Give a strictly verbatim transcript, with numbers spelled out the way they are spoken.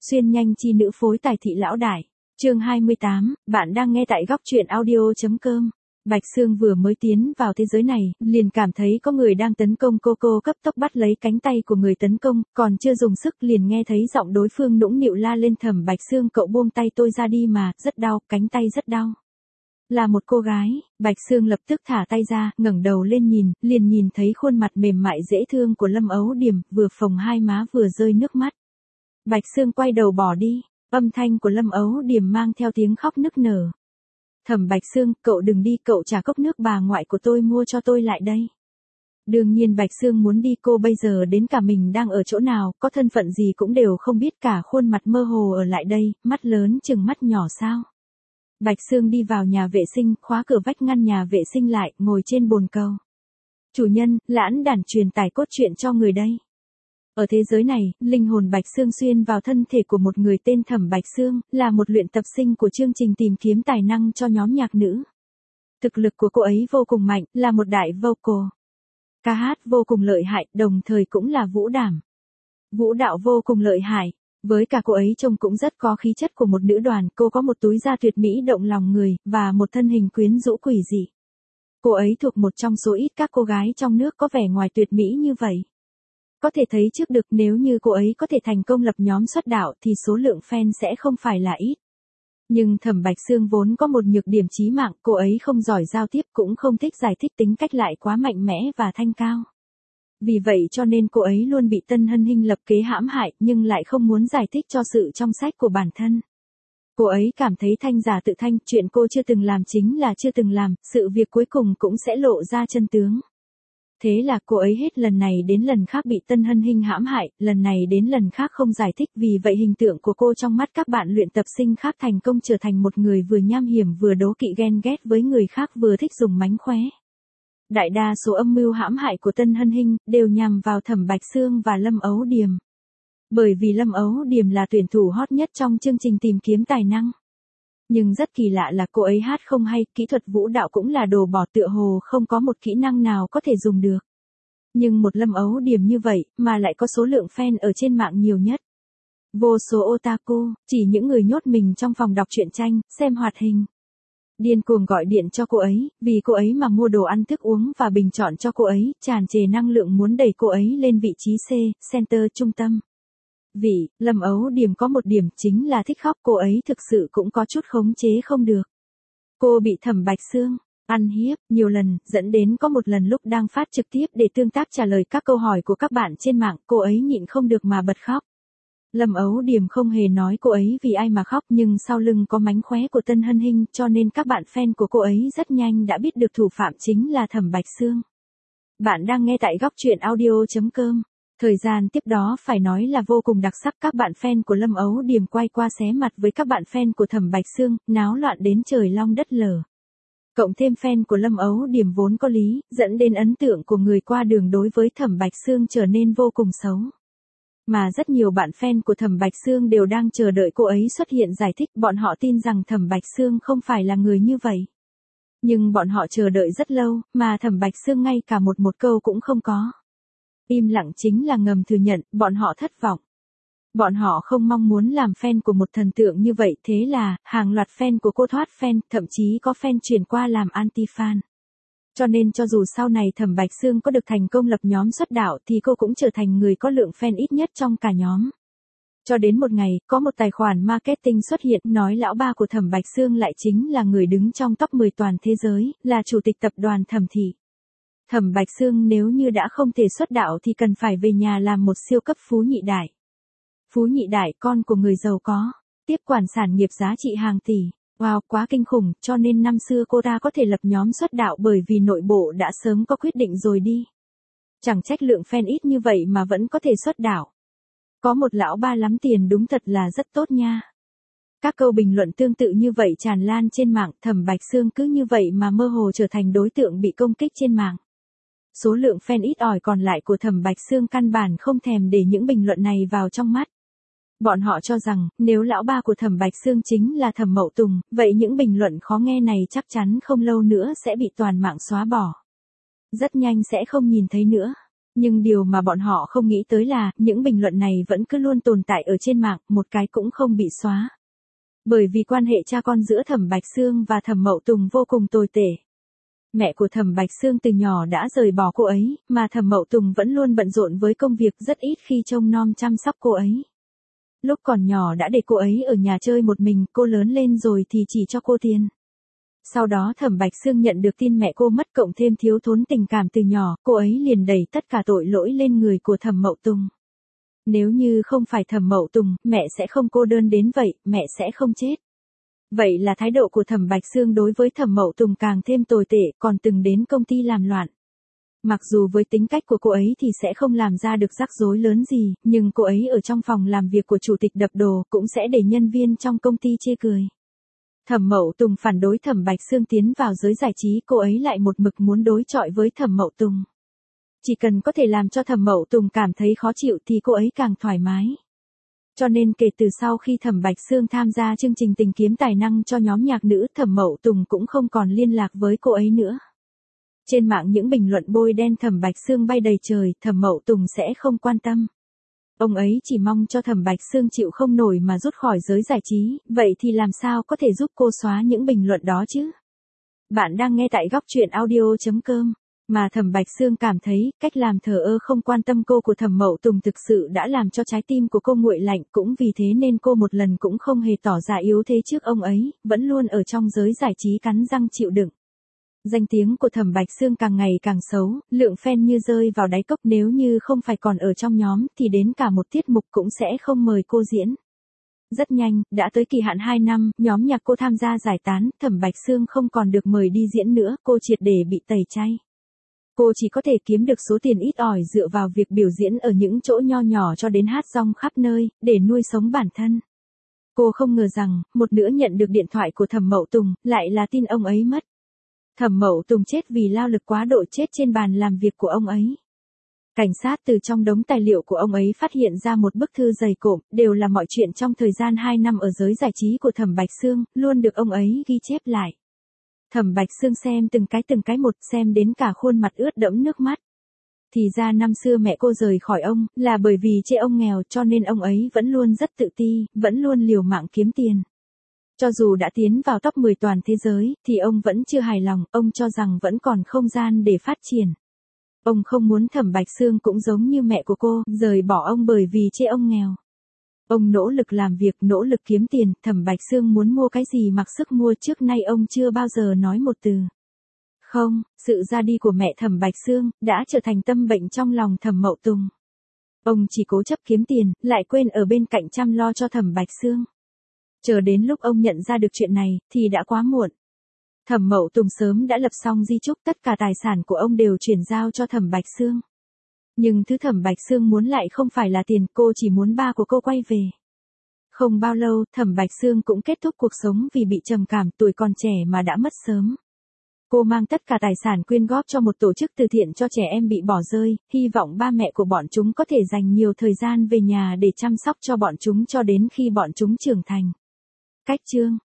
Xuyên nhanh chi nữ phối tài thị lão đại. Chương hai mươi tám, bạn đang nghe tại góc truyện audio chấm com. Bạch Sương vừa mới tiến vào thế giới này, liền cảm thấy có người đang tấn công cô cô cấp tốc bắt lấy cánh tay của người tấn công, còn chưa dùng sức liền nghe thấy giọng đối phương nũng nịu la lên thầm Bạch Sương cậu buông tay tôi ra đi mà, rất đau, cánh tay rất đau. Là một cô gái, Bạch Sương lập tức thả tay ra, ngẩng đầu lên nhìn, liền nhìn thấy khuôn mặt mềm mại dễ thương của Lâm Ấu Điềm, vừa phồng hai má vừa rơi nước mắt. Bạch Sương quay đầu bỏ đi, âm thanh của Lâm Ấu Điềm mang theo tiếng khóc nức nở. Thẩm Bạch Sương, cậu đừng đi, cậu trả cốc nước bà ngoại của tôi mua cho tôi lại đây. Đương nhiên Bạch Sương muốn đi, cô bây giờ đến cả mình đang ở chỗ nào, có thân phận gì cũng đều không biết cả, khuôn mặt mơ hồ ở lại đây, mắt lớn chừng mắt nhỏ sao. Bạch Sương đi vào nhà vệ sinh, khóa cửa vách ngăn nhà vệ sinh lại, ngồi trên bồn cầu. Chủ nhân, Lãn Đản truyền tải cốt truyện cho người đây. Ở thế giới này, linh hồn Bạch Sương xuyên vào thân thể của một người tên Thẩm Bạch Sương, là một luyện tập sinh của chương trình tìm kiếm tài năng cho nhóm nhạc nữ. Thực lực của cô ấy vô cùng mạnh, là một đại vocal. Ca hát vô cùng lợi hại, đồng thời cũng là vũ đảm. Vũ đạo vô cùng lợi hại. Với cả cô ấy trông cũng rất có khí chất của một nữ đoàn, cô có một túi da tuyệt mỹ động lòng người, và một thân hình quyến rũ quỷ dị. Cô ấy thuộc một trong số ít các cô gái trong nước có vẻ ngoài tuyệt mỹ như vậy. Có thể thấy trước được nếu như cô ấy có thể thành công lập nhóm xuất đạo thì số lượng fan sẽ không phải là ít. Nhưng Thẩm Bạch Sương vốn có một nhược điểm chí mạng, cô ấy không giỏi giao tiếp cũng không thích giải thích, tính cách lại quá mạnh mẽ và thanh cao. Vì vậy cho nên cô ấy luôn bị Tân Hân Hinh lập kế hãm hại, nhưng lại không muốn giải thích cho sự trong sách của bản thân. Cô ấy cảm thấy thanh giả tự thanh, chuyện cô chưa từng làm chính là chưa từng làm, sự việc cuối cùng cũng sẽ lộ ra chân tướng. Thế là cô ấy hết lần này đến lần khác bị Tân Hân Hinh hãm hại, lần này đến lần khác không giải thích, vì vậy hình tượng của cô trong mắt các bạn luyện tập sinh khác thành công trở thành một người vừa nham hiểm vừa đố kỵ ghen ghét với người khác vừa thích dùng mánh khóe. Đại đa số âm mưu hãm hại của Tân Hân Hinh đều nhằm vào Thẩm Bạch Sương và Lâm Ấu Điềm. Bởi vì Lâm Ấu Điềm là tuyển thủ hot nhất trong chương trình tìm kiếm tài năng. Nhưng rất kỳ lạ là cô ấy hát không hay, kỹ thuật vũ đạo cũng là đồ bỏ, tựa hồ không có một kỹ năng nào có thể dùng được. Nhưng một Lâm Ấu Điềm như vậy, mà lại có số lượng fan ở trên mạng nhiều nhất. Vô số otaku, chỉ những người nhốt mình trong phòng đọc truyện tranh, xem hoạt hình. Điên cuồng gọi điện cho cô ấy, vì cô ấy mà mua đồ ăn thức uống và bình chọn cho cô ấy, tràn trề năng lượng muốn đẩy cô ấy lên vị trí C, center trung tâm. Vì, Lâm Ấu Điềm có một điểm chính là thích khóc, cô ấy thực sự cũng có chút khống chế không được. Cô bị Thẩm Bạch Sương ăn hiếp nhiều lần, dẫn đến có một lần lúc đang phát trực tiếp để tương tác trả lời các câu hỏi của các bạn trên mạng, cô ấy nhịn không được mà bật khóc. Lâm Ấu Điềm không hề nói cô ấy vì ai mà khóc, nhưng sau lưng có mánh khóe của Tân Hân Hinh, cho nên các bạn fan của cô ấy rất nhanh đã biết được thủ phạm chính là Thẩm Bạch Sương. Bạn đang nghe tại góc truyện audio chấm com. Thời gian tiếp đó phải nói là vô cùng đặc sắc, các bạn fan của Lâm Ấu Điềm quay qua xé mặt với các bạn fan của Thẩm Bạch Sương, náo loạn đến trời long đất lở. Cộng thêm fan của Lâm Ấu Điềm vốn có lý, dẫn đến ấn tượng của người qua đường đối với Thẩm Bạch Sương trở nên vô cùng xấu. Mà rất nhiều bạn fan của Thẩm Bạch Sương đều đang chờ đợi cô ấy xuất hiện giải thích, bọn họ tin rằng Thẩm Bạch Sương không phải là người như vậy. Nhưng bọn họ chờ đợi rất lâu, mà Thẩm Bạch Sương ngay cả một một câu cũng không có. Im lặng chính là ngầm thừa nhận, bọn họ thất vọng. Bọn họ không mong muốn làm fan của một thần tượng như vậy, thế là, hàng loạt fan của cô thoát fan, thậm chí có fan chuyển qua làm anti-fan. Cho nên cho dù sau này Thẩm Bạch Sương có được thành công lập nhóm xuất đạo thì cô cũng trở thành người có lượng fan ít nhất trong cả nhóm. Cho đến một ngày, có một tài khoản marketing xuất hiện nói lão ba của Thẩm Bạch Sương lại chính là người đứng trong top mười toàn thế giới, là chủ tịch tập đoàn Thẩm Thị. Thẩm Bạch Sương nếu như đã không thể xuất đạo thì cần phải về nhà làm một siêu cấp phú nhị đại. Phú nhị đại, con của người giàu có, tiếp quản sản nghiệp giá trị hàng tỷ. Wow, quá kinh khủng, cho nên năm xưa cô ta có thể lập nhóm xuất đạo bởi vì nội bộ đã sớm có quyết định rồi đi. Chẳng trách lượng fan ít như vậy mà vẫn có thể xuất đạo. Có một lão ba lắm tiền đúng thật là rất tốt nha. Các câu bình luận tương tự như vậy tràn lan trên mạng, Thẩm Bạch Sương cứ như vậy mà mơ hồ trở thành đối tượng bị công kích trên mạng. Số lượng fan ít ỏi còn lại của Thẩm Bạch Sương căn bản không thèm để những bình luận này vào trong mắt. Bọn họ cho rằng, nếu lão ba của Thẩm Bạch Sương chính là Thẩm Mậu Tùng, vậy những bình luận khó nghe này chắc chắn không lâu nữa sẽ bị toàn mạng xóa bỏ. Rất nhanh sẽ không nhìn thấy nữa. Nhưng điều mà bọn họ không nghĩ tới là, những bình luận này vẫn cứ luôn tồn tại ở trên mạng, một cái cũng không bị xóa. Bởi vì quan hệ cha con giữa Thẩm Bạch Sương và Thẩm Mậu Tùng vô cùng tồi tệ. Mẹ của Thẩm Bạch Sương từ nhỏ đã rời bỏ cô ấy, mà Thẩm Mậu Tùng vẫn luôn bận rộn với công việc, rất ít khi trông nom chăm sóc cô ấy. Lúc còn nhỏ đã để cô ấy ở nhà chơi một mình, cô lớn lên rồi thì chỉ cho cô tiền. Sau đó Thẩm Bạch Sương nhận được tin mẹ cô mất cộng thêm thiếu thốn tình cảm từ nhỏ, cô ấy liền đẩy tất cả tội lỗi lên người của Thẩm Mậu Tùng. Nếu như không phải Thẩm Mậu Tùng, mẹ sẽ không cô đơn đến vậy, mẹ sẽ không chết. Vậy là thái độ của Thẩm Bạch Sương đối với Thẩm Mậu Tùng càng thêm tồi tệ, còn từng đến công ty làm loạn. Mặc dù với tính cách của cô ấy thì sẽ không làm ra được rắc rối lớn gì, nhưng cô ấy ở trong phòng làm việc của chủ tịch đập đồ cũng sẽ để nhân viên trong công ty chê cười. Thẩm Mậu Tùng phản đối Thẩm Bạch Sương tiến vào giới giải trí, cô ấy lại một mực muốn đối chọi với Thẩm Mậu Tùng. Chỉ cần có thể làm cho Thẩm Mậu Tùng cảm thấy khó chịu thì cô ấy càng thoải mái. Cho nên kể từ sau khi Thẩm Bạch Sương tham gia chương trình tìm kiếm tài năng cho nhóm nhạc nữ, Thẩm Mậu Tùng cũng không còn liên lạc với cô ấy nữa. Trên mạng những bình luận bôi đen Thẩm Bạch Sương bay đầy trời, Thẩm Mậu Tùng sẽ không quan tâm. Ông ấy chỉ mong cho Thẩm Bạch Sương chịu không nổi mà rút khỏi giới giải trí, vậy thì làm sao có thể giúp cô xóa những bình luận đó chứ? Bạn đang nghe tại góc truyện audio chấm com. Mà Thẩm Bạch Sương cảm thấy, cách làm thờ ơ không quan tâm cô của Thẩm Mậu Tùng thực sự đã làm cho trái tim của cô nguội lạnh, cũng vì thế nên cô một lần cũng không hề tỏ ra yếu thế trước ông ấy, vẫn luôn ở trong giới giải trí cắn răng chịu đựng. Danh tiếng của Thẩm Bạch Sương càng ngày càng xấu, lượng fan như rơi vào đáy cốc, nếu như không phải còn ở trong nhóm thì đến cả một tiết mục cũng sẽ không mời cô diễn. Rất nhanh, đã tới kỳ hạn hai năm, nhóm nhạc cô tham gia giải tán, Thẩm Bạch Sương không còn được mời đi diễn nữa, cô triệt để bị tẩy chay. Cô chỉ có thể kiếm được số tiền ít ỏi dựa vào việc biểu diễn ở những chỗ nho nhỏ cho đến hát rong khắp nơi, để nuôi sống bản thân. Cô không ngờ rằng, một nữa nhận được điện thoại của Thẩm Mậu Tùng, lại là tin ông ấy mất. Thẩm Mậu Tùng chết vì lao lực quá độ, chết trên bàn làm việc của ông ấy. Cảnh sát từ trong đống tài liệu của ông ấy phát hiện ra một bức thư dày cộm, đều là mọi chuyện trong thời gian hai năm ở giới giải trí của Thẩm Bạch Sương, luôn được ông ấy ghi chép lại. Thẩm Bạch Sương xem từng cái từng cái một, xem đến cả khuôn mặt ướt đẫm nước mắt. Thì ra năm xưa mẹ cô rời khỏi ông, là bởi vì chê ông nghèo, cho nên ông ấy vẫn luôn rất tự ti, vẫn luôn liều mạng kiếm tiền. Cho dù đã tiến vào top mười toàn thế giới, thì ông vẫn chưa hài lòng, ông cho rằng vẫn còn không gian để phát triển. Ông không muốn Thẩm Bạch Sương cũng giống như mẹ của cô, rời bỏ ông bởi vì chê ông nghèo. Ông nỗ lực làm việc, nỗ lực kiếm tiền, Thẩm Bạch Sương muốn mua cái gì mặc sức mua, trước nay ông chưa bao giờ nói một từ không. Sự ra đi của mẹ Thẩm Bạch Sương đã trở thành tâm bệnh trong lòng Thẩm Mậu Tùng. Ông chỉ cố chấp kiếm tiền, lại quên ở bên cạnh chăm lo cho Thẩm Bạch Sương. Chờ đến lúc ông nhận ra được chuyện này, thì đã quá muộn. Thẩm Mậu Tùng sớm đã lập xong di chúc, tất cả tài sản của ông đều chuyển giao cho Thẩm Bạch Sương. Nhưng thứ Thẩm Bạch Sương muốn lại không phải là tiền, cô chỉ muốn ba của cô quay về. Không bao lâu, Thẩm Bạch Sương cũng kết thúc cuộc sống vì bị trầm cảm, tuổi còn trẻ mà đã mất sớm. Cô mang tất cả tài sản quyên góp cho một tổ chức từ thiện cho trẻ em bị bỏ rơi, hy vọng ba mẹ của bọn chúng có thể dành nhiều thời gian về nhà để chăm sóc cho bọn chúng cho đến khi bọn chúng trưởng thành. Cách chương